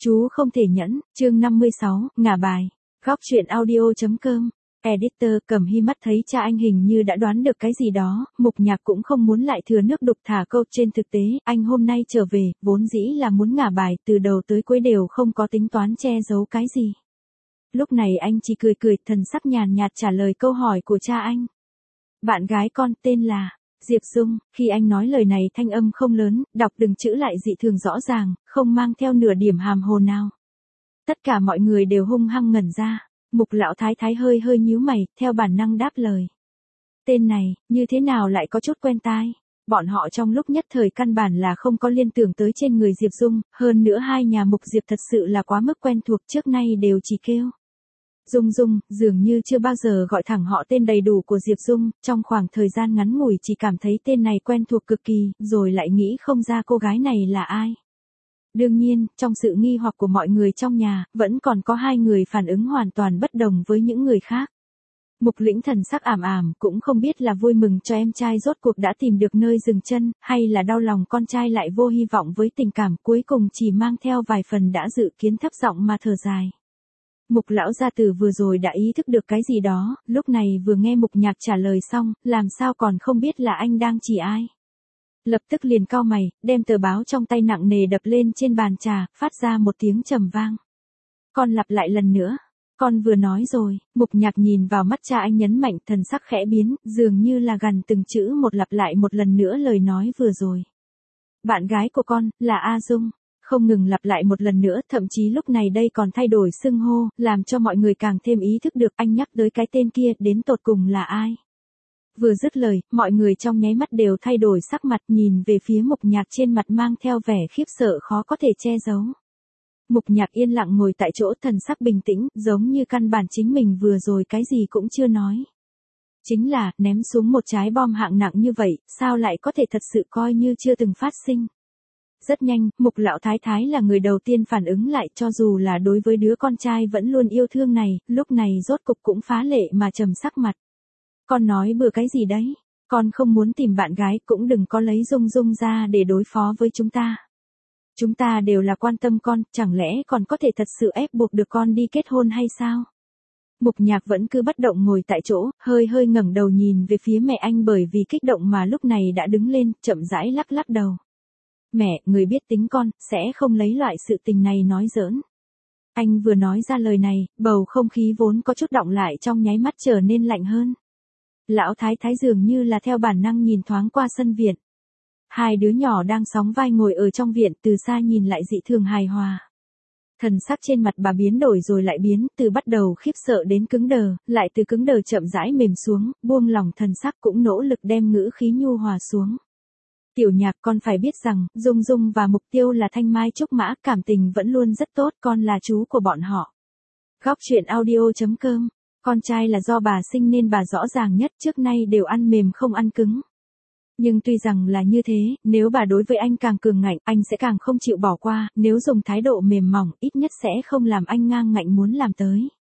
Chú không thể nhẫn, chương 56, ngả bài. Góc truyện audio.com. Editor Cầm Hy mắt thấy cha anh hình như đã đoán được cái gì đó, Mục Nhạc cũng không muốn lại thừa nước đục thả câu. Trên thực tế, anh hôm nay trở về, vốn dĩ là muốn ngả bài, từ đầu tới cuối đều không có tính toán che giấu cái gì. Lúc này anh chỉ cười cười, thần sắc nhàn nhạt trả lời câu hỏi của cha anh. Bạn gái con tên là Diệp Dung. Khi anh nói lời này thanh âm không lớn, đọc từng chữ lại dị thường rõ ràng, không mang theo nửa điểm hàm hồ nào. Tất cả mọi người đều hung hăng ngẩn ra. Mục lão thái thái hơi hơi nhíu mày, theo bản năng đáp lời. Tên này, như thế nào lại có chút quen tai. Bọn họ trong lúc nhất thời căn bản là không có liên tưởng tới trên người Diệp Dung, hơn nữa hai nhà Mục Diệp thật sự là quá mức quen thuộc, trước nay đều chỉ kêu Dung Dung, dường như chưa bao giờ gọi thẳng họ tên đầy đủ của Diệp Dung, trong khoảng thời gian ngắn ngủi chỉ cảm thấy tên này quen thuộc cực kỳ, rồi lại nghĩ không ra cô gái này là ai. Đương nhiên, trong sự nghi hoặc của mọi người trong nhà, vẫn còn có hai người phản ứng hoàn toàn bất đồng với những người khác. Mục Lĩnh thần sắc ảm ảm, cũng không biết là vui mừng cho em trai rốt cuộc đã tìm được nơi dừng chân, hay là đau lòng con trai lại vô hy vọng với tình cảm, cuối cùng chỉ mang theo vài phần đã dự kiến, thấp giọng mà thở dài. Mục lão gia tử vừa rồi đã ý thức được cái gì đó, lúc này vừa nghe Mục Nhạc trả lời xong, làm sao còn không biết là anh đang chỉ ai. Lập tức liền cau mày, đem tờ báo trong tay nặng nề đập lên trên bàn trà, phát ra một tiếng trầm vang. Con lặp lại lần nữa. Con vừa nói rồi. Mục Nhạc nhìn vào mắt cha anh nhấn mạnh, thần sắc khẽ biến, dường như là gằn từng chữ một, lặp lại một lần nữa lời nói vừa rồi. Bạn gái của con, là A Dung. Không ngừng lặp lại một lần nữa, thậm chí lúc này đây còn thay đổi xưng hô, làm cho mọi người càng thêm ý thức được anh nhắc tới cái tên kia đến tột cùng là ai. Vừa dứt lời, mọi người trong nháy mắt đều thay đổi sắc mặt, nhìn về phía Mục Nhạc, trên mặt mang theo vẻ khiếp sợ khó có thể che giấu. Mục Nhạc yên lặng ngồi tại chỗ, thần sắc bình tĩnh, giống như căn bản chính mình vừa rồi cái gì cũng chưa nói. Chính là, ném xuống một trái bom hạng nặng như vậy, sao lại có thể thật sự coi như chưa từng phát sinh. Rất nhanh, Mục lão thái thái là người đầu tiên phản ứng lại, cho dù là đối với đứa con trai vẫn luôn yêu thương này, lúc này rốt cục cũng phá lệ mà trầm sắc mặt. Con nói bừa cái gì đấy? Con không muốn tìm bạn gái, cũng đừng có lấy Dung Dung ra để đối phó với chúng ta. Chúng ta đều là quan tâm con, chẳng lẽ còn có thể thật sự ép buộc được con đi kết hôn hay sao? Mục Nhạc vẫn cứ bất động ngồi tại chỗ, hơi hơi ngẩng đầu nhìn về phía mẹ anh, bởi vì kích động mà lúc này đã đứng lên, chậm rãi lắc lắc đầu. Mẹ, người biết tính con, sẽ không lấy loại sự tình này nói giỡn. Anh vừa nói ra lời này, bầu không khí vốn có chút động lại trong nháy mắt trở nên lạnh hơn. Lão thái thái dường như là theo bản năng nhìn thoáng qua sân viện. Hai đứa nhỏ đang sóng vai ngồi ở trong viện, từ xa nhìn lại dị thường hài hòa. Thần sắc trên mặt bà biến đổi rồi lại biến, từ bắt đầu khiếp sợ đến cứng đờ, lại từ cứng đờ chậm rãi mềm xuống, buông lỏng thần sắc, cũng nỗ lực đem ngữ khí nhu hòa xuống. Tiểu Nhạc, con phải biết rằng, Dung Dung và Mục Tiêu là thanh mai trúc mã, cảm tình vẫn luôn rất tốt, con là chú của bọn họ. Góc truyện audio.com. Con trai là do bà sinh nên bà rõ ràng nhất, trước nay đều ăn mềm không ăn cứng. Nhưng tuy rằng là như thế, nếu bà đối với anh càng cường ngạnh, anh sẽ càng không chịu bỏ qua, nếu dùng thái độ mềm mỏng, ít nhất sẽ không làm anh ngang ngạnh muốn làm tới.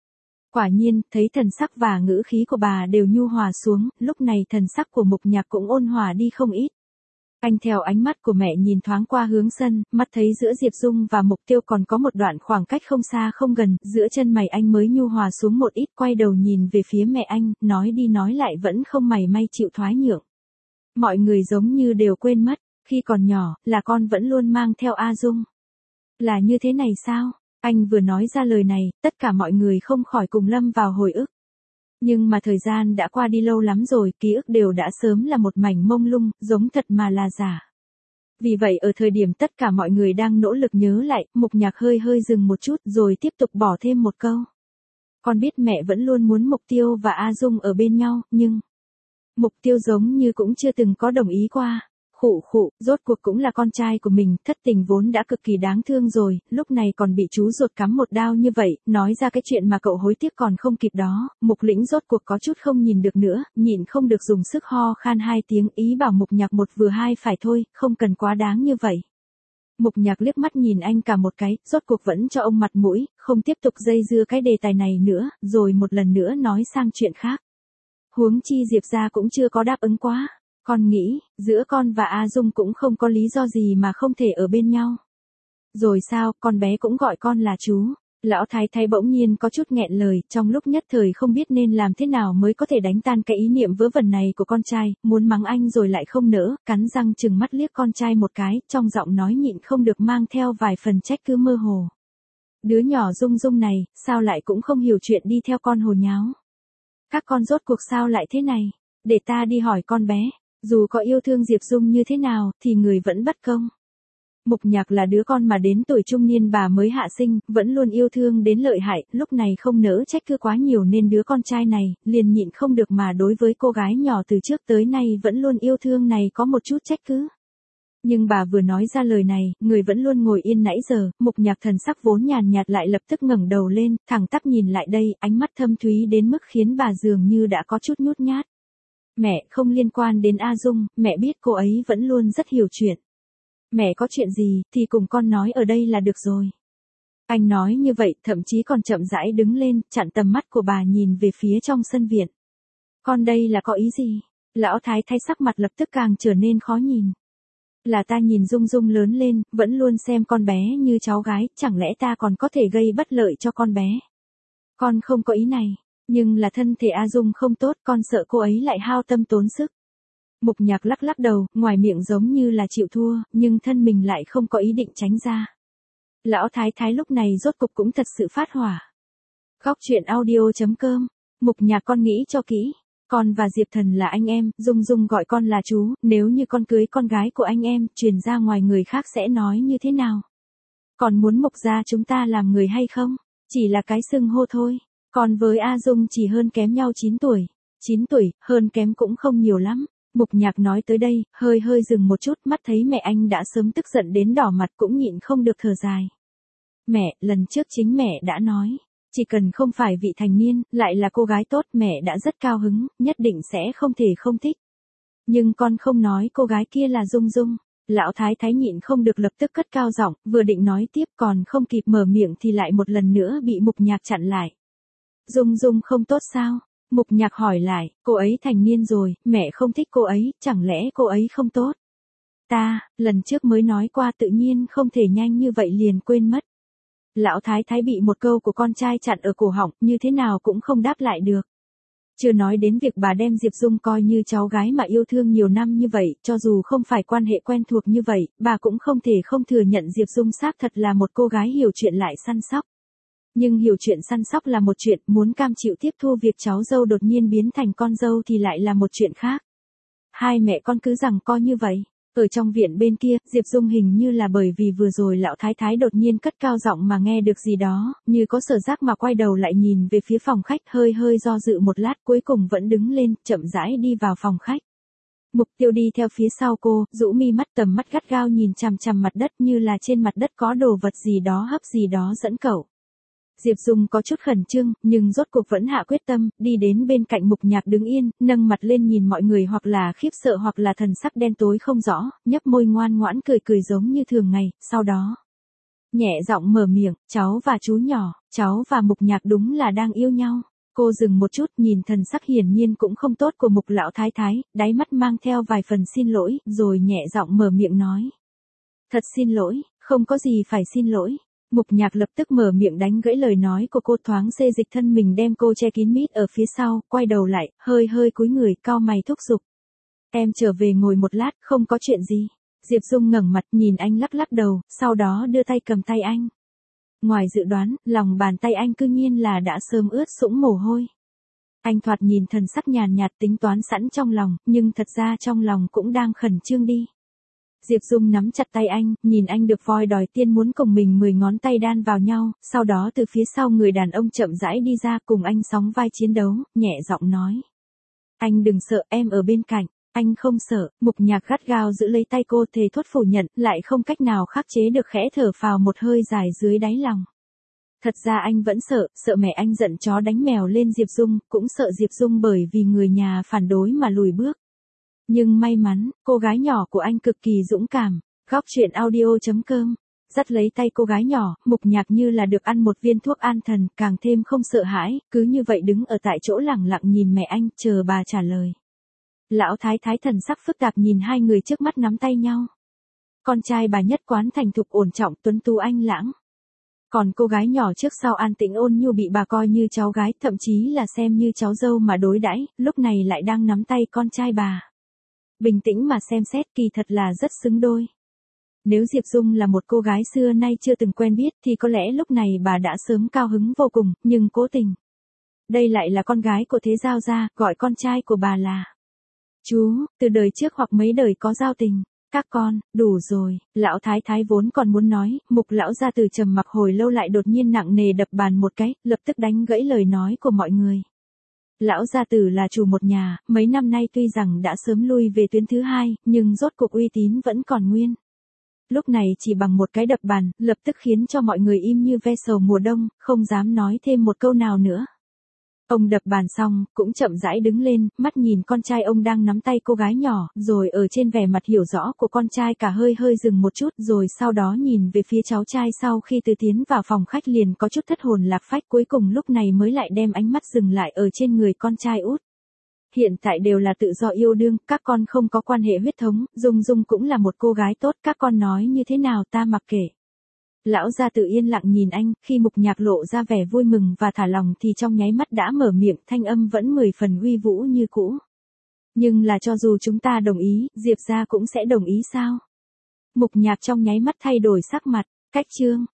Quả nhiên, thấy thần sắc và ngữ khí của bà đều nhu hòa xuống, lúc này thần sắc của Mục Nhạc cũng ôn hòa đi không ít. Anh theo ánh mắt của mẹ nhìn thoáng qua hướng sân, mắt thấy giữa Diệp Dung và Mục Tiêu còn có một đoạn khoảng cách không xa không gần, giữa chân mày anh mới nhu hòa xuống một ít, quay đầu nhìn về phía mẹ anh, nói đi nói lại vẫn không mảy may chịu thoái nhượng. Mọi người giống như đều quên mất, khi còn nhỏ, là con vẫn luôn mang theo A Dung. Là như thế này sao? Anh vừa nói ra lời này, tất cả mọi người không khỏi cùng lâm vào hồi ức. Nhưng mà thời gian đã qua đi lâu lắm rồi, ký ức đều đã sớm là một mảnh mông lung, giống thật mà là giả. Vì vậy ở thời điểm tất cả mọi người đang nỗ lực nhớ lại, Mục Nhạc hơi hơi dừng một chút rồi tiếp tục bỏ thêm một câu. Con biết mẹ vẫn luôn muốn Mục Tiêu và A Dung ở bên nhau, nhưng Mục Tiêu giống như cũng chưa từng có đồng ý qua. Khụ, rốt cuộc cũng là con trai của mình, thất tình vốn đã cực kỳ đáng thương rồi, lúc này còn bị chú ruột cắm một đao như vậy, nói ra cái chuyện mà cậu hối tiếc còn không kịp đó. Mục Lĩnh rốt cuộc có chút không nhìn được nữa, nhịn không được dùng sức ho khan hai tiếng, ý bảo Mục Nhạc một vừa hai phải thôi, không cần quá đáng như vậy. Mục Nhạc liếc mắt nhìn anh cả một cái, rốt cuộc vẫn cho ông mặt mũi, không tiếp tục dây dưa cái đề tài này nữa, rồi một lần nữa nói sang chuyện khác. Huống chi Diệp gia cũng chưa có đáp ứng quá. Con nghĩ, giữa con và A Dung cũng không có lý do gì mà không thể ở bên nhau. Rồi sao, con bé cũng gọi con là chú. Lão thái thái bỗng nhiên có chút nghẹn lời, trong lúc nhất thời không biết nên làm thế nào mới có thể đánh tan cái ý niệm vớ vẩn này của con trai, muốn mắng anh rồi lại không nỡ, cắn răng chừng mắt liếc con trai một cái, trong giọng nói nhịn không được mang theo vài phần trách cứ mơ hồ. Đứa nhỏ Dung Dung này, sao lại cũng không hiểu chuyện đi theo con hồ nháo. Các con rốt cuộc sao lại thế này, để ta đi hỏi con bé, dù có yêu thương Diệp Dung như thế nào, thì người vẫn bất công. Mục Nhạc là đứa con mà đến tuổi trung niên bà mới hạ sinh, vẫn luôn yêu thương đến lợi hại, lúc này không nỡ trách cứ quá nhiều nên đứa con trai này, liền nhịn không được mà đối với cô gái nhỏ từ trước tới nay vẫn luôn yêu thương này có một chút trách cứ. Nhưng bà vừa nói ra lời này, người vẫn luôn ngồi yên nãy giờ, Mục Nhạc thần sắc vốn nhàn nhạt lại lập tức ngẩng đầu lên, thẳng tắp nhìn lại đây, ánh mắt thâm thúy đến mức khiến bà dường như đã có chút nhút nhát. Mẹ, không liên quan đến A Dung, mẹ biết cô ấy vẫn luôn rất hiểu chuyện. Mẹ có chuyện gì, thì cùng con nói ở đây là được rồi. Anh nói như vậy, thậm chí còn chậm rãi đứng lên, chặn tầm mắt của bà nhìn về phía trong sân viện. Con đây là có ý gì? Lão thái thái sắc mặt lập tức càng trở nên khó nhìn. Là ta nhìn Dung Dung lớn lên, vẫn luôn xem con bé như cháu gái, chẳng lẽ ta còn có thể gây bất lợi cho con bé? Con không có ý này, nhưng là thân thể A Dung không tốt, con sợ cô ấy lại hao tâm tốn sức. Mục Nhạc lắc lắc đầu, ngoài miệng giống như là chịu thua, nhưng thân mình lại không có ý định tránh ra. Lão thái thái lúc này rốt cục cũng thật sự phát hỏa. Góc truyện audio.com. Mục Nhạc con nghĩ cho kỹ. Con và Diệp Thần là anh em, Dung Dung gọi con là chú, nếu như con cưới con gái của anh em, truyền ra ngoài người khác sẽ nói như thế nào? Còn muốn Mục gia chúng ta làm người hay không? Chỉ là cái xưng hô thôi. Con với A Dung chỉ hơn kém nhau 9 tuổi. 9 tuổi, hơn kém cũng không nhiều lắm. Mục Nhạc nói tới đây, hơi dừng một chút, mắt thấy mẹ anh đã sớm tức giận đến đỏ mặt cũng nhịn không được thở dài. Mẹ, lần trước chính mẹ đã nói, chỉ cần không phải vị thành niên, lại là cô gái tốt, mẹ đã rất cao hứng, nhất định sẽ không thể không thích. Nhưng con không nói cô gái kia là Dung Dung. Lão thái thái nhịn không được lập tức cất cao giọng, vừa định nói tiếp còn không kịp mở miệng thì lại một lần nữa bị Mục Nhạc chặn lại. Dung Dung không tốt sao? Mục Nhạc hỏi lại, cô ấy thành niên rồi, mẹ không thích cô ấy, chẳng lẽ cô ấy không tốt? Ta, lần trước mới nói qua tự nhiên không thể nhanh như vậy liền quên mất. Lão thái thái bị một câu của con trai chặn ở cổ họng, như thế nào cũng không đáp lại được. Chưa nói đến việc bà đem Diệp Dung coi như cháu gái mà yêu thương nhiều năm như vậy, cho dù không phải quan hệ quen thuộc như vậy, bà cũng không thể không thừa nhận Diệp Dung xác thật là một cô gái hiểu chuyện lại săn sóc. Nhưng hiểu chuyện săn sóc là một chuyện, muốn cam chịu tiếp thu việc cháu dâu đột nhiên biến thành con dâu thì lại là một chuyện khác. Hai mẹ con cứ rằng co như vậy. Ở trong viện bên kia, Diệp Dung hình như là bởi vì vừa rồi lão thái thái đột nhiên cất cao giọng mà nghe được gì đó, như có sở giác mà quay đầu lại nhìn về phía phòng khách, hơi do dự một lát cuối cùng vẫn đứng lên, chậm rãi đi vào phòng khách. Mục Tiêu đi theo phía sau cô, rũ mi mắt, tầm mắt gắt gao nhìn chằm chằm mặt đất như là trên mặt đất có đồ vật gì đó hấp gì đó dẫn cậu. Diệp Dung có chút khẩn trương, nhưng rốt cuộc vẫn hạ quyết tâm, đi đến bên cạnh Mục Nhạc đứng yên, nâng mặt lên nhìn mọi người hoặc là khiếp sợ hoặc là thần sắc đen tối không rõ, nhấp môi ngoan ngoãn cười giống như thường ngày, sau đó nhẹ giọng mở miệng, cháu và chú nhỏ, cháu và Mục Nhạc đúng là đang yêu nhau. Cô dừng một chút nhìn thần sắc hiển nhiên cũng không tốt của Mục lão thái thái, đáy mắt mang theo vài phần xin lỗi, rồi nhẹ giọng mở miệng nói. Thật xin lỗi, không có gì phải xin lỗi. Mục Nhạc lập tức mở miệng đánh gãy lời nói của cô, thoáng xê dịch thân mình đem cô che kín mít ở phía sau, quay đầu lại, hơi cúi người, cau mày thúc giục. Em trở về ngồi một lát, không có chuyện gì. Diệp Dung ngẩng mặt nhìn anh lắc đầu, sau đó đưa tay cầm tay anh. Ngoài dự đoán, lòng bàn tay anh cư nhiên là đã sớm ướt sũng mồ hôi. Anh thoạt nhìn thần sắc nhàn nhạt tính toán sẵn trong lòng, nhưng thật ra trong lòng cũng đang khẩn trương đi. Diệp Dung nắm chặt tay anh, nhìn anh được voi đòi tiên muốn cùng mình 10 ngón tay đan vào nhau, sau đó từ phía sau người đàn ông chậm rãi đi ra cùng anh sóng vai chiến đấu, nhẹ giọng nói. Anh đừng sợ, em ở bên cạnh, anh không sợ. Mục Nhạc gắt gao giữ lấy tay cô, thề thốt phủ nhận, lại không cách nào khắc chế được, khẽ thở phào một hơi dài dưới đáy lòng. Thật ra anh vẫn sợ mẹ anh giận chó đánh mèo lên Diệp Dung, cũng sợ Diệp Dung bởi vì người nhà phản đối mà lùi bước. Nhưng may mắn, cô gái nhỏ của anh cực kỳ dũng cảm. Góc truyện audio.com. Dắt lấy tay cô gái nhỏ, Mục Nhạc như là được ăn một viên thuốc an thần, càng thêm không sợ hãi, cứ như vậy đứng ở tại chỗ lẳng lặng nhìn mẹ anh, chờ bà trả lời. Lão thái thái thần sắc phức tạp nhìn hai người trước mắt nắm tay nhau. Con trai bà nhất quán thành thục ổn trọng tuấn tú anh lãng. Còn cô gái nhỏ trước sau an tĩnh ôn nhu bị bà coi như cháu gái, thậm chí là xem như cháu dâu mà đối đãi, lúc này lại đang nắm tay con trai bà. Bình tĩnh mà xem xét kỳ thật là rất xứng đôi. Nếu Diệp Dung là một cô gái xưa nay chưa từng quen biết thì có lẽ lúc này bà đã sớm cao hứng vô cùng, nhưng cố tình. Đây lại là con gái của Thế Giao gia, gọi con trai của bà là chú, từ đời trước hoặc mấy đời có giao tình. Các con, đủ rồi, lão thái thái vốn còn muốn nói, Mục lão gia từ trầm mặc hồi lâu lại đột nhiên nặng nề đập bàn một cái, lập tức đánh gãy lời nói của mọi người. Lão gia tử là chủ một nhà, mấy năm nay tuy rằng đã sớm lui về tuyến thứ hai, nhưng rốt cuộc uy tín vẫn còn nguyên. Lúc này chỉ bằng một cái đập bàn, lập tức khiến cho mọi người im như ve sầu mùa đông, không dám nói thêm một câu nào nữa. Ông đập bàn xong, cũng chậm rãi đứng lên, mắt nhìn con trai ông đang nắm tay cô gái nhỏ, rồi ở trên vẻ mặt hiểu rõ của con trai cả hơi hơi dừng một chút, rồi sau đó nhìn về phía cháu trai sau khi từ tiến vào phòng khách liền có chút thất hồn lạc phách, cuối cùng lúc này mới lại đem ánh mắt dừng lại ở trên người con trai út. Hiện tại đều là tự do yêu đương, các con không có quan hệ huyết thống, Dung Dung cũng là một cô gái tốt, các con nói như thế nào ta mặc kệ. Lão gia tử yên lặng nhìn anh, khi Mục Nhạc lộ ra vẻ vui mừng và thả lòng thì trong nháy mắt đã mở miệng, thanh âm vẫn 10 phần uy vũ như cũ. Nhưng là cho dù chúng ta đồng ý, Diệp gia cũng sẽ đồng ý sao? Mục Nhạc trong nháy mắt thay đổi sắc mặt, cách chương.